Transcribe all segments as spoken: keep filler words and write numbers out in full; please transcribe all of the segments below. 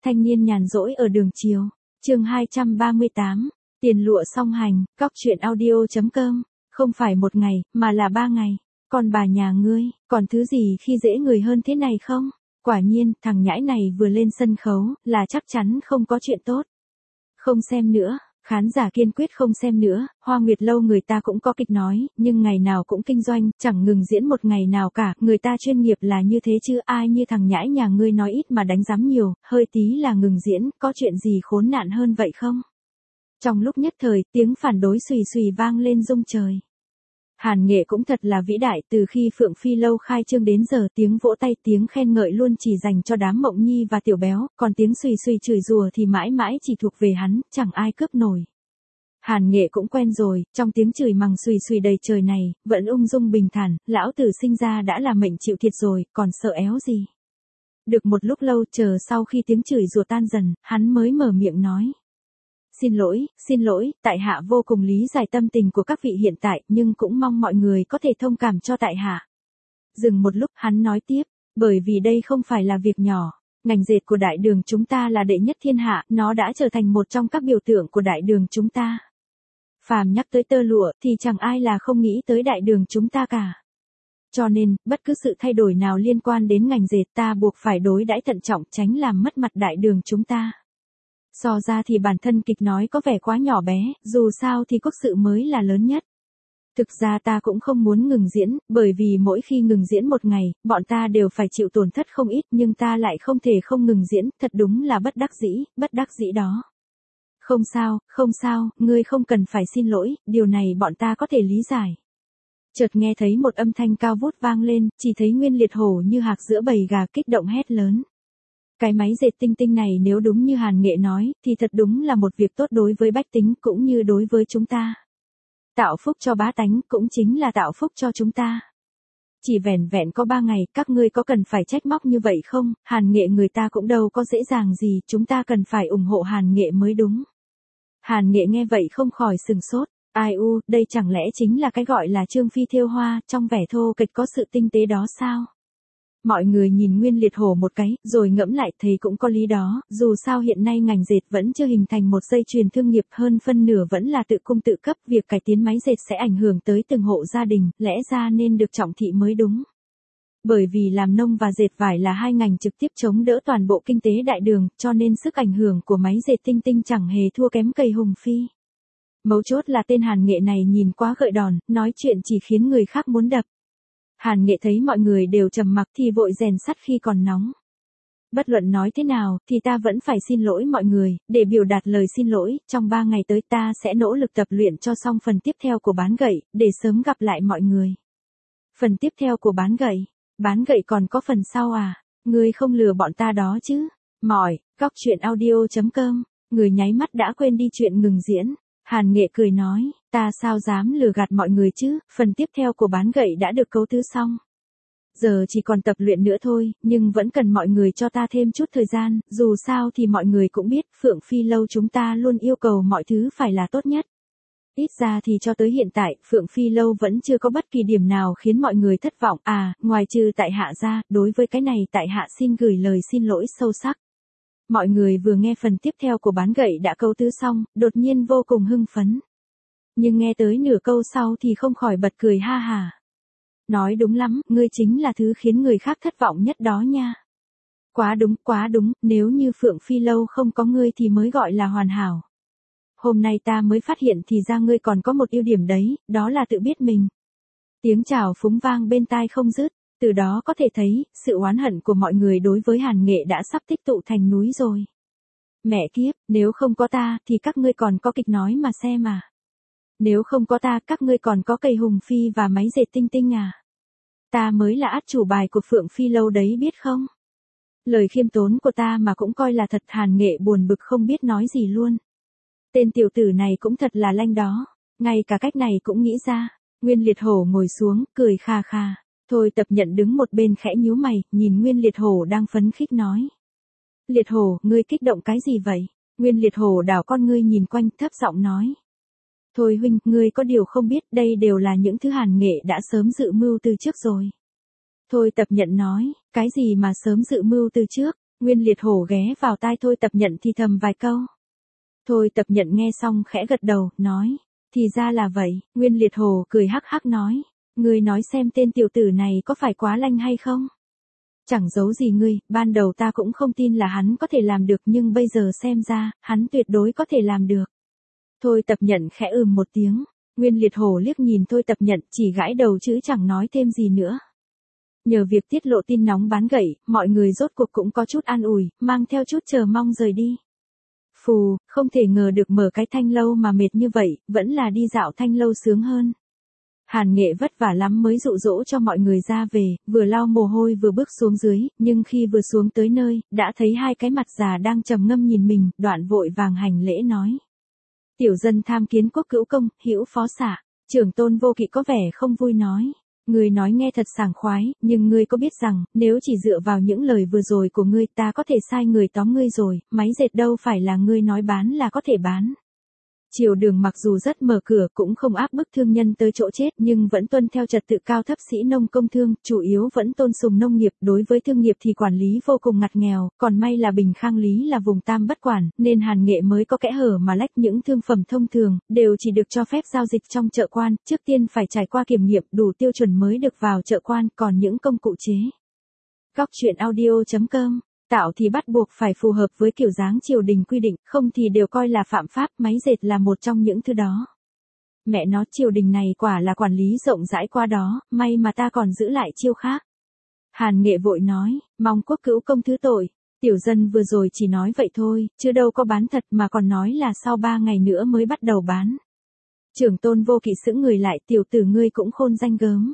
Thanh niên nhàn rỗi ở đường chiều. Chương hai trăm ba mươi tám. Tiền lụa song hành. Cóc truyện audio chấm com. Không phải một ngày, mà là ba ngày. Còn bà nhà ngươi, còn thứ gì khi dễ người hơn thế này không? Quả nhiên, thằng nhãi này vừa lên sân khấu, là chắc chắn không có chuyện tốt. Không xem nữa. Khán giả kiên quyết không xem nữa. Hoa Nguyệt Lâu người ta cũng có kịch nói, nhưng ngày nào cũng kinh doanh, chẳng ngừng diễn một ngày nào cả. Người ta chuyên nghiệp là như thế chứ, ai như thằng nhãi nhà ngươi nói ít mà đánh giám nhiều, hơi tí là ngừng diễn, có chuyện gì khốn nạn hơn vậy không? Trong lúc nhất thời, tiếng phản đối xùy xùy vang lên rung trời. Hàn Nghệ cũng thật là vĩ đại, từ khi Phượng Phi Lâu khai trương đến giờ, tiếng vỗ tay, tiếng khen ngợi luôn chỉ dành cho đám Mộng Nhi và Tiểu Béo, còn tiếng xùy xùy chửi rủa thì mãi mãi chỉ thuộc về hắn, chẳng ai cướp nổi. Hàn Nghệ cũng quen rồi, trong tiếng chửi mằng xùy xùy đầy trời này, vẫn ung dung bình thản, lão tử sinh ra đã là mệnh chịu thiệt rồi, còn sợ éo gì. Được một lúc lâu, chờ sau khi tiếng chửi rủa tan dần, hắn mới mở miệng nói. Xin lỗi, xin lỗi, tại hạ vô cùng lý giải tâm tình của các vị hiện tại, nhưng cũng mong mọi người có thể thông cảm cho tại hạ. Dừng một lúc, hắn nói tiếp, bởi vì đây không phải là việc nhỏ. Ngành dệt của đại đường chúng ta là đệ nhất thiên hạ, nó đã trở thành một trong các biểu tượng của đại đường chúng ta. Phàm nhắc tới tơ lụa, thì chẳng ai là không nghĩ tới đại đường chúng ta cả. Cho nên, bất cứ sự thay đổi nào liên quan đến ngành dệt ta buộc phải đối đãi thận trọng, tránh làm mất mặt đại đường chúng ta. So ra thì bản thân kịch nói có vẻ quá nhỏ bé, dù sao thì quốc sự mới là lớn nhất. Thực ra ta cũng không muốn ngừng diễn, bởi vì mỗi khi ngừng diễn một ngày, bọn ta đều phải chịu tổn thất không ít, nhưng ta lại không thể không ngừng diễn, thật đúng là bất đắc dĩ, bất đắc dĩ đó. Không sao, không sao, ngươi không cần phải xin lỗi, điều này bọn ta có thể lý giải. Chợt nghe thấy một âm thanh cao vút vang lên, chỉ thấy Nguyên Liệt Hổ như hạc giữa bầy gà kích động hét lớn. Cái máy dệt tinh tinh này nếu đúng như Hàn Nghệ nói, thì thật đúng là một việc tốt đối với bách tính cũng như đối với chúng ta. Tạo phúc cho bá tánh cũng chính là tạo phúc cho chúng ta. Chỉ vẻn vẹn có ba ngày, các ngươi có cần phải trách móc như vậy không? Hàn Nghệ người ta cũng đâu có dễ dàng gì, chúng ta cần phải ủng hộ Hàn Nghệ mới đúng. Hàn Nghệ nghe vậy không khỏi sừng sốt. Ai u, đây chẳng lẽ chính là cái gọi là Trương Phi thêu hoa, trong vẻ thô kịch có sự tinh tế đó sao? Mọi người nhìn Nguyên Liệt Hổ một cái, rồi ngẫm lại thấy cũng có lý đó, dù sao hiện nay ngành dệt vẫn chưa hình thành một dây chuyền thương nghiệp, hơn phân nửa vẫn là tự cung tự cấp, việc cải tiến máy dệt sẽ ảnh hưởng tới từng hộ gia đình, lẽ ra nên được trọng thị mới đúng. Bởi vì làm nông và dệt vải là hai ngành trực tiếp chống đỡ toàn bộ kinh tế đại đường, cho nên sức ảnh hưởng của máy dệt tinh tinh chẳng hề thua kém cây hùng phi. Mấu chốt là tên Hàn Nghệ này nhìn quá gợi đòn, nói chuyện chỉ khiến người khác muốn đập. Hàn Nghệ thấy mọi người đều trầm mặc thì vội rèn sắt khi còn nóng. Bất luận nói thế nào, thì ta vẫn phải xin lỗi mọi người, để biểu đạt lời xin lỗi, trong ba ngày tới ta sẽ nỗ lực tập luyện cho xong phần tiếp theo của bán gậy, để sớm gặp lại mọi người. Phần tiếp theo của bán gậy, bán gậy còn có phần sau à, ngươi không lừa bọn ta đó chứ. Mỏi, cóc truyện audio chấm com, người nháy mắt đã quên đi chuyện ngừng diễn. Hàn Nghệ cười nói, ta sao dám lừa gạt mọi người chứ, phần tiếp theo của bán gậy đã được cấu tứ xong. Giờ chỉ còn tập luyện nữa thôi, nhưng vẫn cần mọi người cho ta thêm chút thời gian, dù sao thì mọi người cũng biết, Phượng Phi Lâu chúng ta luôn yêu cầu mọi thứ phải là tốt nhất. Ít ra thì cho tới hiện tại, Phượng Phi Lâu vẫn chưa có bất kỳ điểm nào khiến mọi người thất vọng, à, ngoài trừ tại hạ ra, đối với cái này tại hạ xin gửi lời xin lỗi sâu sắc. Mọi người vừa nghe phần tiếp theo của bán gậy đã cấu tứ xong, đột nhiên vô cùng hưng phấn. Nhưng nghe tới nửa câu sau thì không khỏi bật cười ha hà. Nói đúng lắm, ngươi chính là thứ khiến người khác thất vọng nhất đó nha. Quá đúng, quá đúng, nếu như Phượng Phi Lâu không có ngươi thì mới gọi là hoàn hảo. Hôm nay ta mới phát hiện thì ra ngươi còn có một ưu điểm đấy, đó là tự biết mình. Tiếng chào phúng vang bên tai không dứt. Từ đó có thể thấy, sự oán hận của mọi người đối với Hàn Nghệ đã sắp tích tụ thành núi rồi. Mẹ kiếp, nếu không có ta, thì các ngươi còn có kịch nói mà xem à. Nếu không có ta, các ngươi còn có cây hùng phi và máy dệt tinh tinh à. Ta mới là át chủ bài của Phượng Phi Lâu đấy biết không. Lời khiêm tốn của ta mà cũng coi là thật. Hàn Nghệ buồn bực không biết nói gì luôn. Tên tiểu tử này cũng thật là lanh đó, ngay cả cách này cũng nghĩ ra. Nguyên Liệt Hổ ngồi xuống, cười kha kha. Thôi Tập Nhận đứng một bên khẽ nhíu mày, nhìn Nguyên Liệt Hổ đang phấn khích nói. Liệt Hổ, ngươi kích động cái gì vậy? Nguyên Liệt Hổ đảo con ngươi nhìn quanh, thấp giọng nói. Thôi huynh, ngươi có điều không biết, đây đều là những thứ Hàn Nghệ đã sớm dự mưu từ trước rồi. Thôi Tập Nhận nói, cái gì mà sớm dự mưu từ trước, Nguyên Liệt Hổ ghé vào tai Thôi Tập Nhận thì thầm vài câu. Thôi Tập Nhận nghe xong khẽ gật đầu, nói, thì ra là vậy. Nguyên Liệt Hổ cười hắc hắc nói, ngươi nói xem tên tiểu tử này có phải quá lanh hay không? Chẳng giấu gì ngươi, ban đầu ta cũng không tin là hắn có thể làm được nhưng bây giờ xem ra, hắn tuyệt đối có thể làm được. Thôi Tập Nhận khẽ ừm một tiếng, Nguyên Liệt Hổ liếc nhìn Thôi Tập Nhận chỉ gãi đầu chứ chẳng nói thêm gì nữa. Nhờ việc tiết lộ tin nóng bán gậy, mọi người rốt cuộc cũng có chút an ủi, mang theo chút chờ mong rời đi. Phù, không thể ngờ được mở cái Thanh Lâu mà mệt như vậy, vẫn là đi dạo Thanh Lâu sướng hơn. Hàn Nghệ vất vả lắm mới dụ dỗ cho mọi người ra về, vừa lau mồ hôi vừa bước xuống dưới, nhưng khi vừa xuống tới nơi, đã thấy hai cái mặt già đang trầm ngâm nhìn mình, đoạn vội vàng hành lễ nói. Tiểu dân tham kiến quốc cữu công, hữu phó xạ. Trưởng Tôn Vô Kỵ có vẻ không vui nói. Ngươi nói nghe thật sảng khoái, nhưng ngươi có biết rằng, nếu chỉ dựa vào những lời vừa rồi của ngươi ta có thể sai người tóm ngươi rồi, máy dệt đâu phải là ngươi nói bán là có thể bán. Triều Đường mặc dù rất mở cửa cũng không áp bức thương nhân tới chỗ chết nhưng vẫn tuân theo trật tự cao thấp sĩ nông công thương, chủ yếu vẫn tôn sùng nông nghiệp, đối với thương nghiệp thì quản lý vô cùng ngặt nghèo, còn may là Bình Khang Lý là vùng tam bất quản, nên Hàn Nghệ mới có kẽ hở mà lách những thương phẩm thông thường, đều chỉ được cho phép giao dịch trong chợ quan, trước tiên phải trải qua kiểm nghiệm đủ tiêu chuẩn mới được vào chợ quan, còn những công cụ chế. Góc truyện audio chấm com Tạo thì bắt buộc phải phù hợp với kiểu dáng triều đình quy định, không thì đều coi là phạm pháp, máy dệt là một trong những thứ đó. Mẹ nó, triều đình này quả là quản lý rộng rãi qua đó, may mà ta còn giữ lại chiêu khác. Hàn Nghệ vội nói, mong quốc cữu công thứ tội, tiểu dân vừa rồi chỉ nói vậy thôi, chứ đâu có bán thật mà còn nói là sau ba ngày nữa mới bắt đầu bán. Trưởng Tôn Vô Kỵ sững người lại, tiểu tử ngươi cũng khôn danh gớm.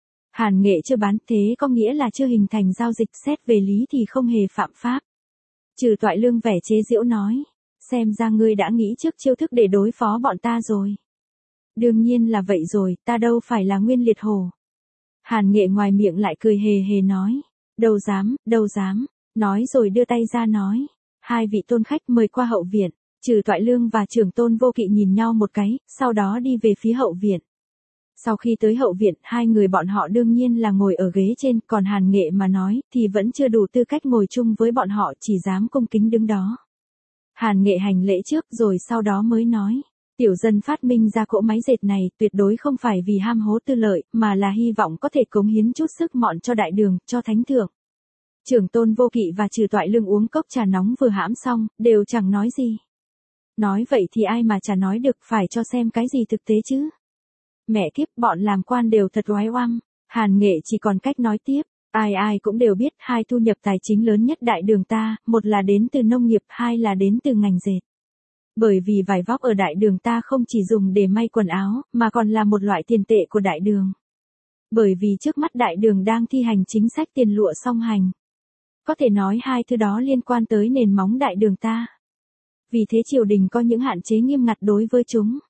Hàn Nghệ chưa bán, thế có nghĩa là chưa hình thành giao dịch, xét về lý thì không hề phạm pháp. Trừ Toại Lương vẻ chế giễu nói, xem ra ngươi đã nghĩ trước chiêu thức để đối phó bọn ta rồi. Đương nhiên là vậy rồi, ta đâu phải là Nguyên Liệt Hổ. Hàn Nghệ ngoài miệng lại cười hề hề nói, đâu dám, đâu dám, nói rồi đưa tay ra nói, hai vị tôn khách mời qua hậu viện. Trừ Toại Lương và Trưởng Tôn Vô Kỵ nhìn nhau một cái, sau đó đi về phía hậu viện. Sau khi tới hậu viện, hai người bọn họ đương nhiên là ngồi ở ghế trên, còn Hàn Nghệ mà nói, thì vẫn chưa đủ tư cách ngồi chung với bọn họ, chỉ dám cung kính đứng đó. Hàn Nghệ hành lễ trước rồi sau đó mới nói, tiểu dân phát minh ra cỗ máy dệt này, tuyệt đối không phải vì ham hố tư lợi, mà là hy vọng có thể cống hiến chút sức mọn cho đại đường, cho thánh thượng. Trưởng Tôn Vô Kỵ và Trừ Toại Lương uống cốc trà nóng vừa hãm xong, đều chẳng nói gì. Nói vậy thì ai mà chả nói được, phải cho xem cái gì thực tế chứ. Mẹ kiếp, bọn làm quan đều thật oái oăm. Hàn Nghệ chỉ còn cách nói tiếp, ai ai cũng đều biết hai thu nhập tài chính lớn nhất đại đường ta, một là đến từ nông nghiệp, hai là đến từ ngành dệt. Bởi vì vải vóc ở đại đường ta không chỉ dùng để may quần áo, mà còn là một loại tiền tệ của đại đường. Bởi vì trước mắt đại đường đang thi hành chính sách tiền lụa song hành. Có thể nói hai thứ đó liên quan tới nền móng đại đường ta. Vì thế triều đình có những hạn chế nghiêm ngặt đối với chúng.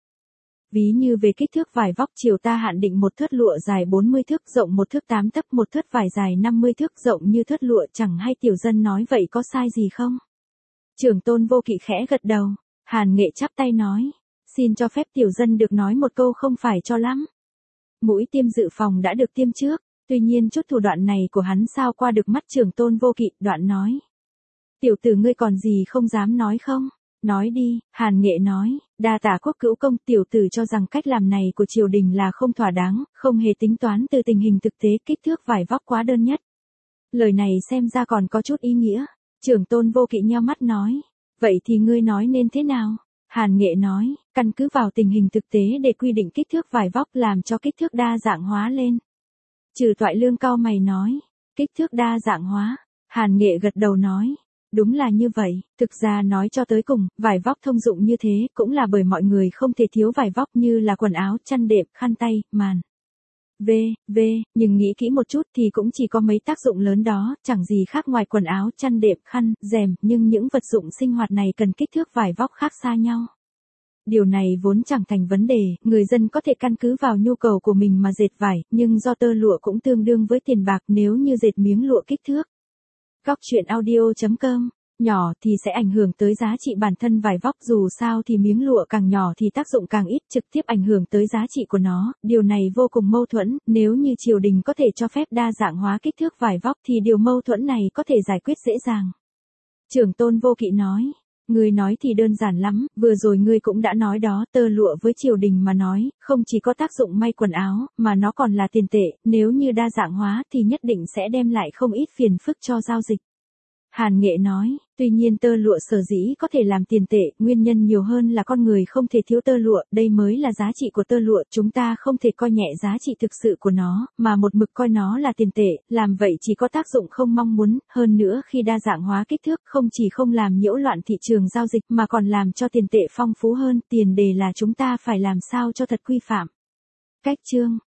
Ví như về kích thước vải vóc, triều ta hạn định một thớt lụa dài bốn mươi thước, rộng một thước tám tấc, một thớt vải dài năm mươi thước, rộng như thớt lụa, chẳng hay tiểu dân nói vậy có sai gì không? Trưởng Tôn Vô Kỵ khẽ gật đầu, Hàn Nghệ chắp tay nói, xin cho phép tiểu dân được nói một câu không phải cho lắm. Mũi tiêm dự phòng đã được tiêm trước, tuy nhiên chút thủ đoạn này của hắn sao qua được mắt Trưởng Tôn Vô Kỵ, đoạn nói. Tiểu tử ngươi còn gì không dám nói không? Nói đi, Hàn Nghệ nói, đa tạ quốc cữu công, tiểu tử cho rằng cách làm này của triều đình là không thỏa đáng, không hề tính toán từ tình hình thực tế, kích thước vải vóc quá đơn nhất. Lời này xem ra còn có chút ý nghĩa. Trưởng Tôn Vô Kỵ nheo mắt nói, vậy thì ngươi nói nên thế nào? Hàn Nghệ nói, căn cứ vào tình hình thực tế để quy định kích thước vải vóc, làm cho kích thước đa dạng hóa lên. Trừ Toại Lương cau mày nói, kích thước đa dạng hóa. Hàn Nghệ gật đầu nói, đúng là như vậy, thực ra nói cho tới cùng, vải vóc thông dụng như thế cũng là bởi mọi người không thể thiếu vải vóc như là quần áo, chăn đệm, khăn tay, màn. V, V, nhưng nghĩ kỹ một chút thì cũng chỉ có mấy tác dụng lớn đó, chẳng gì khác ngoài quần áo, chăn đệm, khăn, rèm, nhưng những vật dụng sinh hoạt này cần kích thước vải vóc khác xa nhau. Điều này vốn chẳng thành vấn đề, người dân có thể căn cứ vào nhu cầu của mình mà dệt vải, nhưng do tơ lụa cũng tương đương với tiền bạc nếu như dệt miếng lụa kích thước. Góc truyện audio chấm com Nhỏ thì sẽ ảnh hưởng tới giá trị bản thân vải vóc, dù sao thì miếng lụa càng nhỏ thì tác dụng càng ít, trực tiếp ảnh hưởng tới giá trị của nó, điều này vô cùng mâu thuẫn, nếu như triều đình có thể cho phép đa dạng hóa kích thước vải vóc thì điều mâu thuẫn này có thể giải quyết dễ dàng. Trưởng tôn vô kỵ nói. Ngươi nói thì đơn giản lắm, vừa rồi ngươi cũng đã nói đó, tơ lụa với triều đình mà nói, không chỉ có tác dụng may quần áo, mà nó còn là tiền tệ, nếu như đa dạng hóa thì nhất định sẽ đem lại không ít phiền phức cho giao dịch. Hàn Nghệ nói, tuy nhiên tơ lụa sở dĩ có thể làm tiền tệ, nguyên nhân nhiều hơn là con người không thể thiếu tơ lụa, đây mới là giá trị của tơ lụa, chúng ta không thể coi nhẹ giá trị thực sự của nó, mà một mực coi nó là tiền tệ, làm vậy chỉ có tác dụng không mong muốn, hơn nữa khi đa dạng hóa kích thước không chỉ không làm nhiễu loạn thị trường giao dịch mà còn làm cho tiền tệ phong phú hơn, tiền đề là chúng ta phải làm sao cho thật quy phạm. Cách chương